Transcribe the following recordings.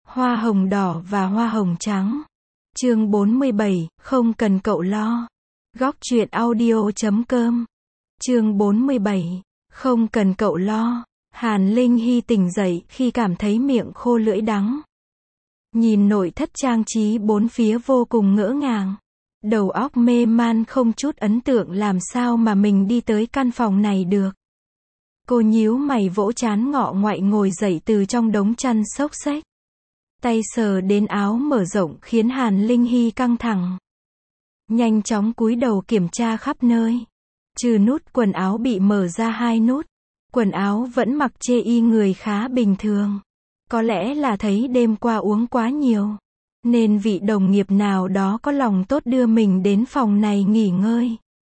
Hoa hồng đỏ và hoa hồng trắng. Chương 47, không cần cậu lo. Góc truyện audio.com. Chương 47, không cần cậu lo. Hàn Linh Hy tỉnh dậy khi cảm thấy miệng khô lưỡi đắng. Nhìn nội thất trang trí bốn phía vô cùng ngỡ ngàng. Đầu óc mê man không chút ấn tượng làm sao mà mình đi tới căn phòng này được. Cô nhíu mày vỗ trán ngọ ngoại ngồi dậy từ trong đống chăn xốc xếch. Tay sờ đến áo mở rộng khiến Hàn Linh Hy căng thẳng. Nhanh chóng cúi đầu kiểm tra khắp nơi. Trừ nút quần áo bị mở ra 2 nút. Quần áo vẫn mặc chê y người khá bình thường. Có lẽ là thấy đêm qua uống quá nhiều. Nên vị đồng nghiệp nào đó có lòng tốt đưa mình đến phòng này nghỉ ngơi.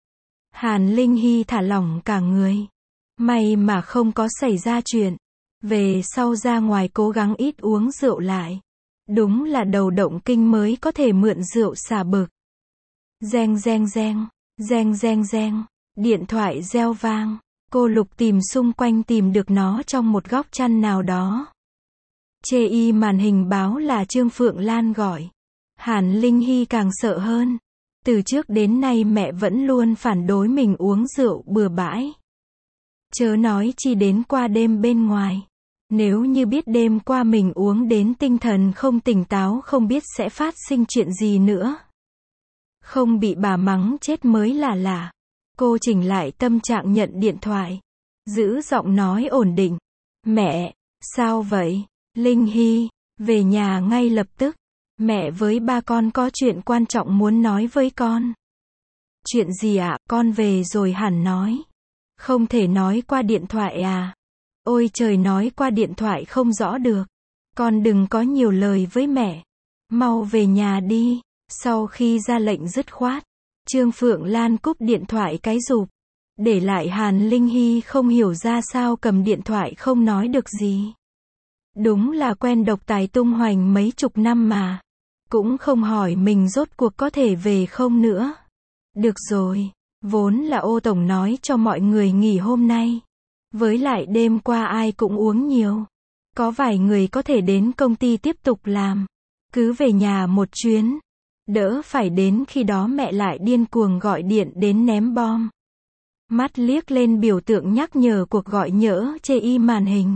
Hàn Linh Hy thả lỏng cả người. May mà không có xảy ra chuyện. Về sau ra ngoài cố gắng ít uống rượu lại. Đúng là đầu động kinh mới có thể mượn rượu xả bực. Reng reng reng, reng reng reng, điện thoại reo vang. Cô lục tìm xung quanh tìm được nó trong một góc chăn nào đó. Chê y màn hình báo là Trương Phượng Lan gọi. Hàn Linh Hy càng sợ hơn. Từ trước đến nay mẹ vẫn luôn phản đối mình uống rượu bừa bãi. Chớ nói chi đến qua đêm bên ngoài. Nếu như biết đêm qua mình uống đến tinh thần không tỉnh táo không biết sẽ phát sinh chuyện gì nữa. Không bị bà mắng chết mới là lạ. Cô chỉnh lại tâm trạng nhận điện thoại. Giữ giọng nói ổn định. Mẹ, sao vậy? Linh Hy, về nhà ngay lập tức. Mẹ với ba con có chuyện quan trọng muốn nói với con. Chuyện gì ạ? Con về rồi hẳn nói. Không thể nói qua điện thoại à? Ôi trời, nói qua điện thoại không rõ được. Con đừng có nhiều lời với mẹ. Mau về nhà đi. Sau khi ra lệnh dứt khoát, Trương Phượng Lan cúp điện thoại cái rụp. Để lại Hàn Linh Hy không hiểu ra sao cầm điện thoại không nói được gì. Đúng là quen độc tài tung hoành mấy chục năm mà. Cũng không hỏi mình rốt cuộc có thể về không nữa. Được rồi, vốn là ô tổng nói cho mọi người nghỉ hôm nay. Với lại đêm qua ai cũng uống nhiều. Có vài người có thể đến công ty tiếp tục làm. Cứ về nhà một chuyến. Đỡ phải đến khi đó mẹ lại điên cuồng gọi điện đến ném bom. Mắt liếc lên biểu tượng nhắc nhở cuộc gọi nhỡ chê y màn hình.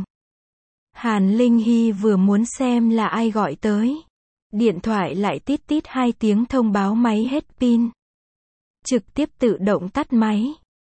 Hàn Linh Hy vừa muốn xem là ai gọi tới. Điện thoại lại tít tít 2 tiếng thông báo máy hết pin. Trực tiếp tự động tắt máy.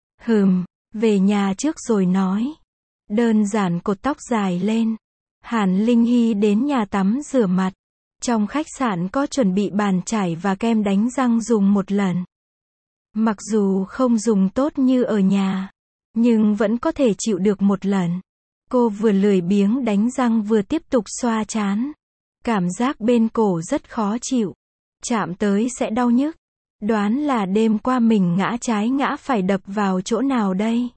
Về nhà trước rồi nói. Đơn giản cột tóc dài lên. Hàn Linh Hy đến nhà tắm rửa mặt. Trong khách sạn có chuẩn bị bàn chải và kem đánh răng dùng một lần. Mặc dù không dùng tốt như ở nhà, nhưng vẫn có thể chịu được một lần. Cô vừa lười biếng đánh răng vừa tiếp tục xoa trán. Cảm giác bên cổ rất khó chịu. Chạm tới sẽ đau nhức. Đoán là đêm qua mình ngã trái ngã phải đập vào chỗ nào đây.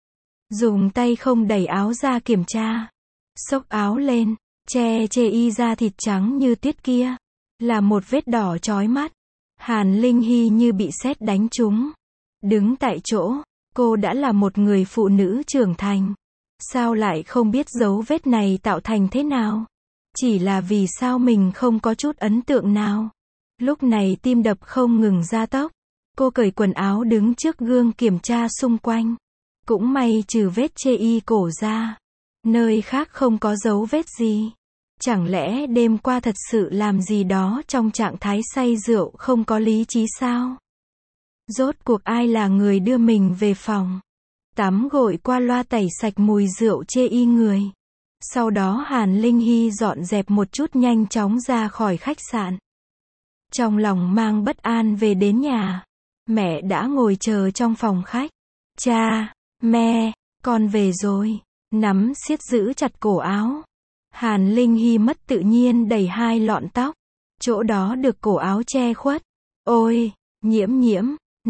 Dùng tay không đẩy áo ra kiểm tra. Xốc áo lên, che chê y da thịt trắng như tuyết kia. Là một vết đỏ chói mắt. Hàn Linh Hy như bị sét đánh trúng. Đứng tại chỗ, cô đã là một người phụ nữ trưởng thành. Sao lại không biết dấu vết này tạo thành thế nào? Chỉ là vì sao mình không có chút ấn tượng nào. Lúc này tim đập không ngừng gia tốc. Cô cởi quần áo đứng trước gương kiểm tra xung quanh. Cũng may trừ vết chê y cổ ra. Nơi khác không có dấu vết gì. Chẳng lẽ đêm qua thật sự làm gì đó trong trạng thái say rượu không có lý trí sao? Rốt cuộc ai là người đưa mình về phòng? Tắm gội qua loa tẩy sạch mùi rượu chê y người. Sau đó Hàn Linh Hy dọn dẹp một chút nhanh chóng ra khỏi khách sạn. Trong lòng mang bất an về đến nhà. Mẹ đã ngồi chờ trong phòng khách. Cha, mẹ, con về rồi. Nắm siết giữ chặt cổ áo. Hàn Linh Hy mất tự nhiên đẩy 2 lọn tóc. Chỗ đó được cổ áo che khuất. Ôi, Nhiễm,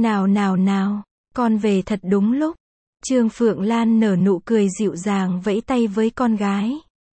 nào, con về thật đúng lúc. Trương Phượng Lan nở nụ cười dịu dàng vẫy tay với con gái.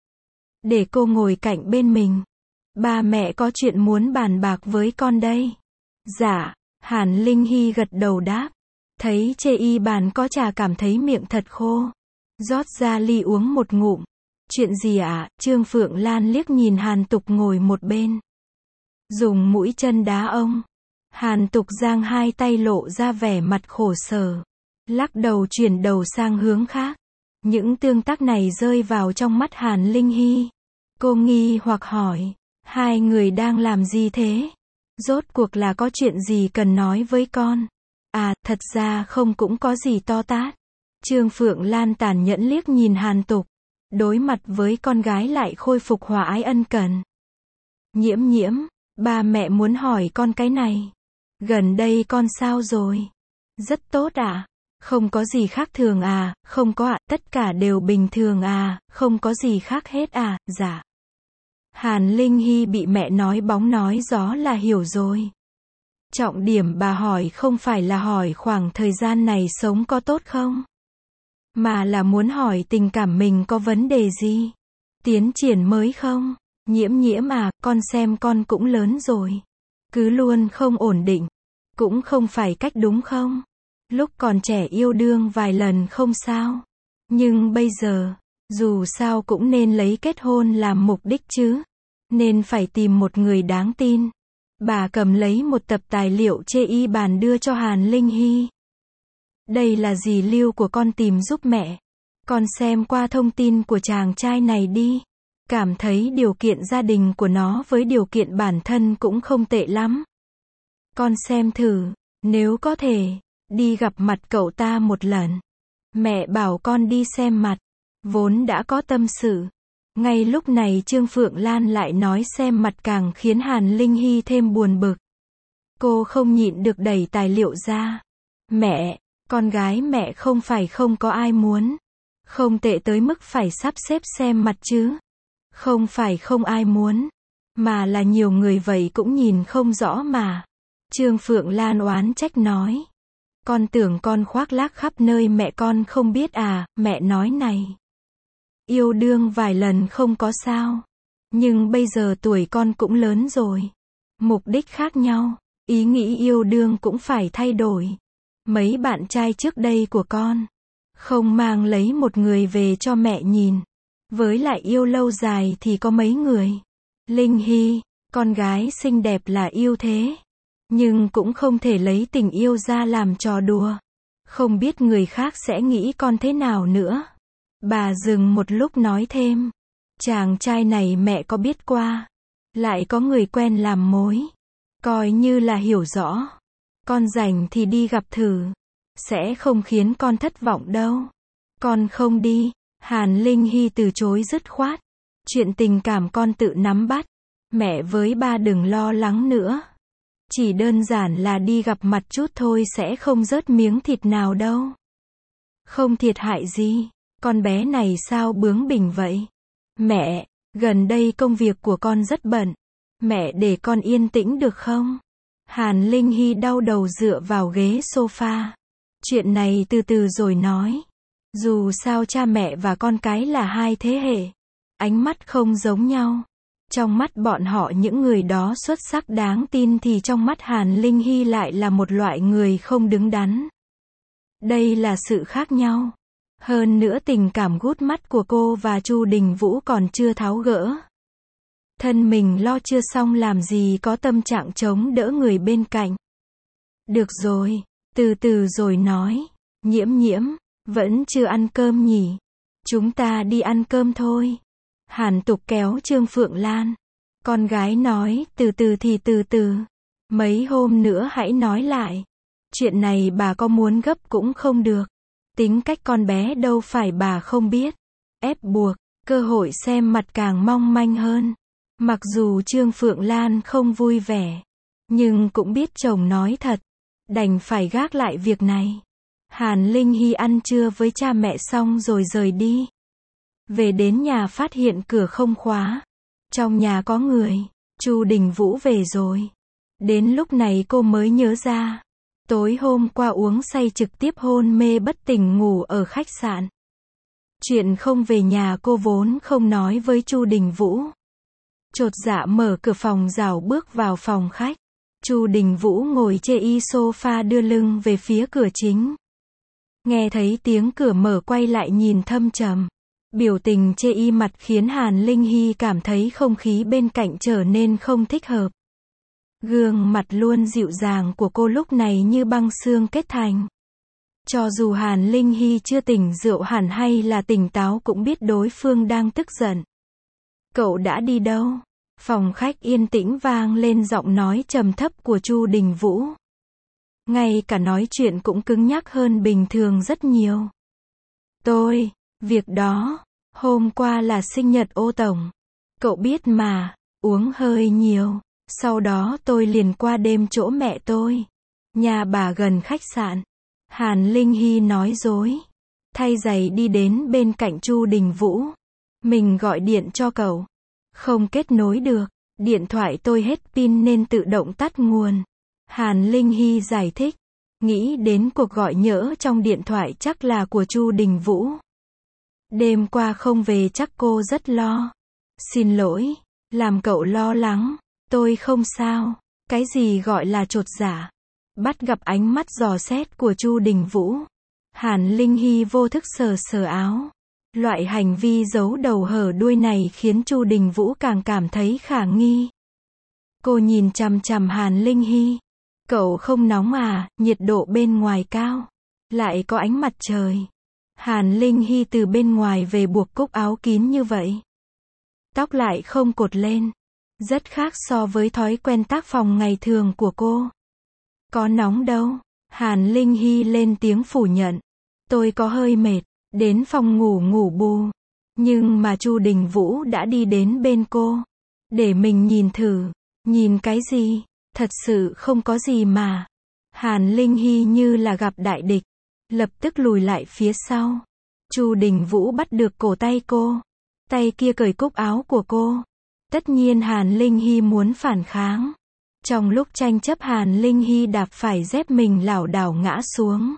Để cô ngồi cạnh bên mình. Ba mẹ có chuyện muốn bàn bạc với con đây. Dạ, Hàn Linh Hy gật đầu đáp. Thấy chê y bàn có trà cảm thấy miệng thật khô. Rót ra ly uống một ngụm. Chuyện gì ạ? Trương Phượng Lan liếc nhìn Hàn Tục ngồi một bên. Dùng mũi chân đá ông. Hàn Tục giang hai tay lộ ra vẻ mặt khổ sở. Lắc đầu chuyển đầu sang hướng khác. Những tương tác này rơi vào trong mắt Hàn Linh Hy. Cô nghi hoặc hỏi. Hai người đang làm gì thế? Rốt cuộc là có chuyện gì cần nói với con? À, thật ra không cũng có gì to tát. Trương Phượng Lan tàn nhẫn liếc nhìn Hàn Tục. Đối mặt với con gái lại khôi phục hòa ái ân cần. Nhiễm nhiễm, ba mẹ muốn hỏi con cái này. Gần đây con sao rồi? Rất tốt ạ. Không có gì khác thường à? Không có ạ, tất cả đều bình thường à? Không có gì khác hết à? Dạ. Hàn Linh Hy bị mẹ nói bóng nói gió là hiểu rồi. Trọng điểm bà hỏi không phải là hỏi khoảng thời gian này sống có tốt không? Mà là muốn hỏi tình cảm mình có vấn đề gì? Tiến triển mới không? Nhiễm nhiễm à, con xem con cũng lớn rồi. Cứ luôn không ổn định. Cũng không phải cách đúng không? Lúc còn trẻ yêu đương vài lần không sao. Nhưng bây giờ, dù sao cũng nên lấy kết hôn làm mục đích chứ. Nên phải tìm một người đáng tin. Bà cầm lấy một tập tài liệu chê y bàn đưa cho Hàn Linh Hy. Đây là dì Lưu của con tìm giúp mẹ. Con xem qua thông tin của chàng trai này đi. Cảm thấy điều kiện gia đình của nó với điều kiện bản thân cũng không tệ lắm. Con xem thử, nếu có thể, đi gặp mặt cậu ta một lần. Mẹ bảo con đi xem mặt. Vốn đã có tâm sự. Ngay lúc này Trương Phượng Lan lại nói xem mặt càng khiến Hàn Linh Hy thêm buồn bực. Cô không nhịn được đẩy tài liệu ra. Mẹ, con gái mẹ không phải không có ai muốn. Không tệ tới mức phải sắp xếp xem mặt chứ. Không phải không ai muốn. Mà là nhiều người vậy cũng nhìn không rõ mà. Trương Phượng Lan oán trách nói. Con tưởng con khoác lác khắp nơi mẹ con không biết à, mẹ nói này. Yêu đương vài lần không có sao. Nhưng bây giờ tuổi con cũng lớn rồi. Mục đích khác nhau. Ý nghĩ yêu đương cũng phải thay đổi. Mấy bạn trai trước đây của con. Không mang lấy một người về cho mẹ nhìn. Với lại yêu lâu dài thì có mấy người. Linh Hy, con gái xinh đẹp là yêu thế. Nhưng cũng không thể lấy tình yêu ra làm trò đùa. Không biết người khác sẽ nghĩ con thế nào nữa. Bà dừng một lúc nói thêm. Chàng trai này mẹ có biết qua. Lại có người quen làm mối. Coi như là hiểu rõ. Con rảnh thì đi gặp thử. Sẽ không khiến con thất vọng đâu. Con không đi. Hàn Linh Hy từ chối dứt khoát. Chuyện tình cảm con tự nắm bắt. Mẹ với ba đừng lo lắng nữa. Chỉ đơn giản là đi gặp mặt chút thôi sẽ không rớt miếng thịt nào đâu. Không thiệt hại gì. Con bé này sao bướng bỉnh vậy? Mẹ, gần đây công việc của con rất bận. Mẹ để con yên tĩnh được không? Hàn Linh Hy đau đầu dựa vào ghế sofa. Chuyện này từ từ rồi nói. Dù sao cha mẹ và con cái là hai thế hệ. Ánh mắt không giống nhau. Trong mắt bọn họ những người đó xuất sắc đáng tin thì trong mắt Hàn Linh Hy lại là một loại người không đứng đắn. Đây là sự khác nhau. Hơn nữa tình cảm gút mắt của cô và Chu Đình Vũ còn chưa tháo gỡ. Thân mình lo chưa xong làm gì có tâm trạng chống đỡ người bên cạnh. Được rồi, từ từ rồi nói. Nhiễm nhiễm, vẫn chưa ăn cơm nhỉ? Chúng ta đi ăn cơm thôi. Hàn Tục kéo Trương Phượng Lan. Con gái nói, từ từ thì từ từ. Mấy hôm nữa hãy nói lại. Chuyện này bà có muốn gấp cũng không được. Tính cách con bé đâu phải bà không biết. Ép buộc, cơ hội xem mặt càng mong manh hơn. Mặc dù Trương Phượng Lan không vui vẻ. Nhưng cũng biết chồng nói thật. Đành phải gác lại việc này. Hàn Linh Hy ăn trưa với cha mẹ xong rồi rời đi. Về đến nhà phát hiện cửa không khóa. Trong nhà có người. Chu Đình Vũ về rồi. Đến lúc này cô mới nhớ ra. Tối hôm qua uống say trực tiếp hôn mê bất tỉnh ngủ ở khách sạn. Chuyện không về nhà cô vốn không nói với Chu Đình Vũ. Chột dạ mở cửa phòng rảo bước vào phòng khách. Chu Đình Vũ ngồi chê y sofa đưa lưng về phía cửa chính. Nghe thấy tiếng cửa mở quay lại nhìn thâm trầm. Biểu tình chê y mặt khiến Hàn Linh Hy cảm thấy không khí bên cạnh trở nên không thích hợp. Gương mặt luôn dịu dàng của cô lúc này như băng xương kết thành. Cho dù Hàn Linh Hy chưa tỉnh rượu hẳn hay là tỉnh táo cũng biết đối phương đang tức giận. Cậu đã đi đâu? Phòng khách yên tĩnh vang lên giọng nói trầm thấp của Chu Đình Vũ. Ngay cả nói chuyện cũng cứng nhắc hơn bình thường rất nhiều. Việc đó, hôm qua là sinh nhật Ô Tổng. Cậu biết mà, uống hơi nhiều. Sau đó tôi liền qua đêm chỗ mẹ tôi. Nhà bà gần khách sạn. Hàn Linh Hy nói dối. Thay giày đi đến bên cạnh Chu Đình Vũ. Mình gọi điện cho cậu. Không kết nối được. Điện thoại tôi hết pin nên tự động tắt nguồn. Hàn Linh Hy giải thích. Nghĩ đến cuộc gọi nhỡ trong điện thoại chắc là của Chu Đình Vũ. Đêm qua không về chắc cô rất lo. Xin lỗi, làm cậu lo lắng. Tôi không sao. Cái gì gọi là chột dạ? Bắt gặp ánh mắt dò xét của Chu Đình Vũ. Hàn Linh Hy vô thức sờ sờ áo. Loại hành vi giấu đầu hở đuôi này khiến Chu Đình Vũ càng cảm thấy khả nghi. Cô nhìn chằm chằm Hàn Linh Hy. Cậu không nóng à, nhiệt độ bên ngoài cao. Lại có ánh mặt trời. Hàn Linh Hy từ bên ngoài về buộc cúc áo kín như vậy. Tóc lại không cột lên. Rất khác so với thói quen tác phòng ngày thường của cô. Có nóng đâu. Hàn Linh Hy lên tiếng phủ nhận. Tôi có hơi mệt. Đến phòng ngủ bù. Nhưng mà Chu Đình Vũ đã đi đến bên cô. Để mình nhìn thử. Nhìn cái gì? Thật sự không có gì mà. Hàn Linh Hy như là gặp đại địch. Lập tức lùi lại phía sau. Chu Đình Vũ bắt được cổ tay cô. Tay kia cởi cúc áo của cô. Tất nhiên Hàn Linh Hy muốn phản kháng. Trong lúc tranh chấp Hàn Linh Hy đạp phải dép mình lảo đảo ngã xuống.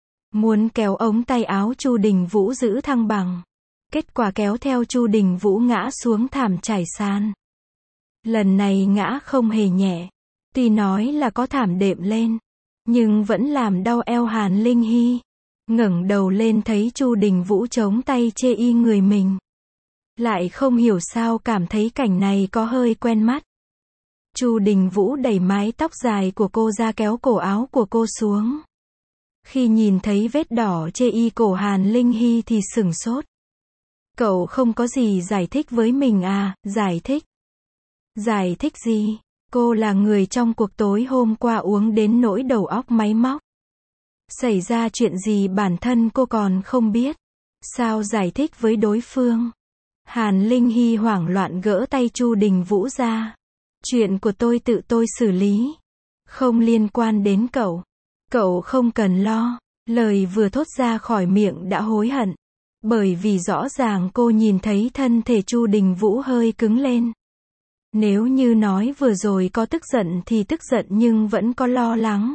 Muốn kéo ống tay áo Chu Đình Vũ giữ thăng bằng. Kết quả kéo theo Chu Đình Vũ ngã xuống thảm trải sàn. Lần này ngã không hề nhẹ. Tuy nói là có thảm đệm lên. Nhưng vẫn làm đau eo Hàn Linh Hy. Ngẩng đầu lên thấy Chu Đình Vũ chống tay chê y người mình. Lại không hiểu sao cảm thấy cảnh này có hơi quen mắt. Chu Đình Vũ đẩy mái tóc dài của cô ra kéo cổ áo của cô xuống. Khi nhìn thấy vết đỏ chê y cổ Hàn Linh Hy thì sửng sốt. Cậu không có gì giải thích với mình à? Giải thích? Giải thích gì? Cô là người trong cuộc tối hôm qua uống đến nỗi đầu óc máy móc. Xảy ra chuyện gì bản thân cô còn không biết. Sao giải thích với đối phương? Hàn Linh Hy hoảng loạn gỡ tay Chu Đình Vũ ra. Chuyện của tôi tự tôi xử lý. Không liên quan đến cậu. Cậu không cần lo. Lời vừa thốt ra khỏi miệng đã hối hận. Bởi vì rõ ràng cô nhìn thấy thân thể Chu Đình Vũ hơi cứng lên. Nếu như nói vừa rồi có tức giận thì tức giận nhưng vẫn có lo lắng.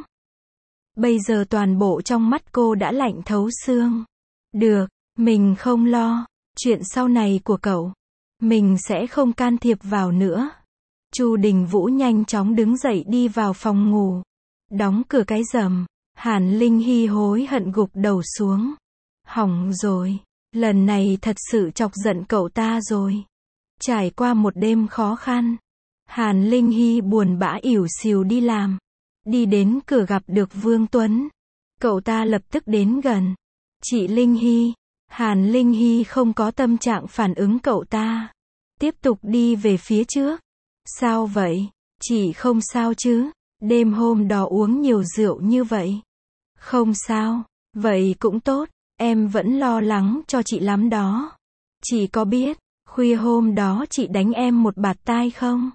Bây giờ toàn bộ trong mắt cô đã lạnh thấu xương. Được, mình không lo. Chuyện sau này của cậu. Mình sẽ không can thiệp vào nữa. Chu Đình Vũ nhanh chóng đứng dậy đi vào phòng ngủ. Đóng cửa cái rầm. Hàn Linh Hy hối hận gục đầu xuống. Hỏng rồi. Lần này thật sự chọc giận cậu ta rồi. Trải qua một đêm khó khăn. Hàn Linh Hy buồn bã ỉu xìu đi làm. Đi đến cửa gặp được Vương Tuấn. Cậu ta lập tức đến gần. Chị Linh Hy. Hàn Linh Hy không có tâm trạng phản ứng cậu ta. Tiếp tục đi về phía trước. Sao vậy? Chị không sao chứ? Đêm hôm đó uống nhiều rượu như vậy. Không sao. Vậy cũng tốt. Em vẫn lo lắng cho chị lắm đó. Chị có biết, khuya hôm đó chị đánh em một bạt tai không?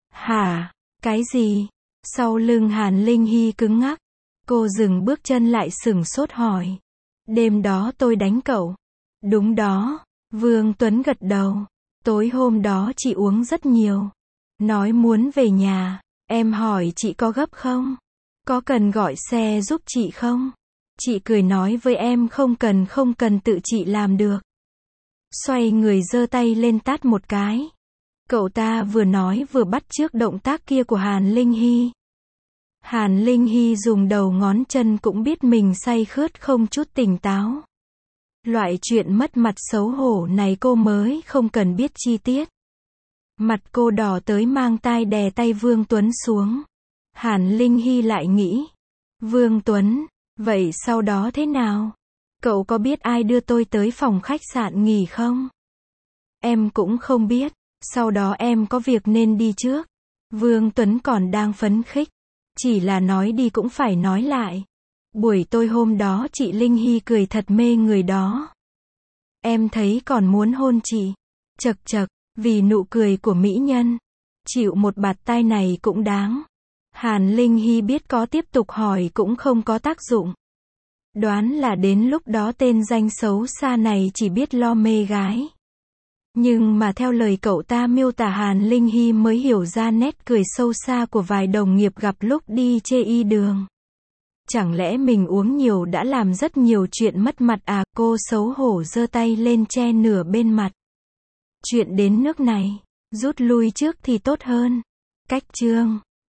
Hả? Cái gì? Sau lưng Hàn Linh Hy cứng ngắc. Cô dừng bước chân lại sửng sốt hỏi. Đêm đó tôi đánh cậu. Đúng đó. Vương Tuấn gật đầu. Tối hôm đó chị uống rất nhiều. Nói muốn về nhà. Em hỏi chị có gấp không? Có cần gọi xe giúp chị không? Chị cười nói với em không cần tự chị làm được. Xoay người giơ tay lên tát một cái. Cậu ta vừa nói vừa bắt chước động tác kia của Hàn Linh Hy. Hàn Linh Hy dùng đầu ngón chân cũng biết mình say khướt không chút tỉnh táo. Loại chuyện mất mặt xấu hổ này cô mới không cần biết chi tiết. Mặt cô đỏ tới mang tai đè tay Vương Tuấn xuống. Hàn Linh Hy lại nghĩ. Vương Tuấn, vậy sau đó thế nào? Cậu có biết ai đưa tôi tới phòng khách sạn nghỉ không? Em cũng không biết, sau đó em có việc nên đi trước. Vương Tuấn còn đang phấn khích. Chỉ là nói đi cũng phải nói lại. Buổi tối hôm đó chị Linh Hy cười thật mê người đó. Em thấy còn muốn hôn chị. Chậc chậc, vì nụ cười của mỹ nhân. Chịu một bạt tai này cũng đáng. Hàn Linh Hy biết có tiếp tục hỏi cũng không có tác dụng. Đoán là đến lúc đó tên danh xấu xa này chỉ biết lo mê gái. Nhưng mà theo lời cậu ta miêu tả Hàn Linh Hy mới hiểu ra nét cười sâu xa của vài đồng nghiệp gặp lúc đi chê y đường. Chẳng lẽ mình uống nhiều đã làm rất nhiều chuyện mất mặt à? Cô xấu hổ giơ tay lên che nửa bên mặt. Chuyện đến nước này, rút lui trước thì tốt hơn. Cách chương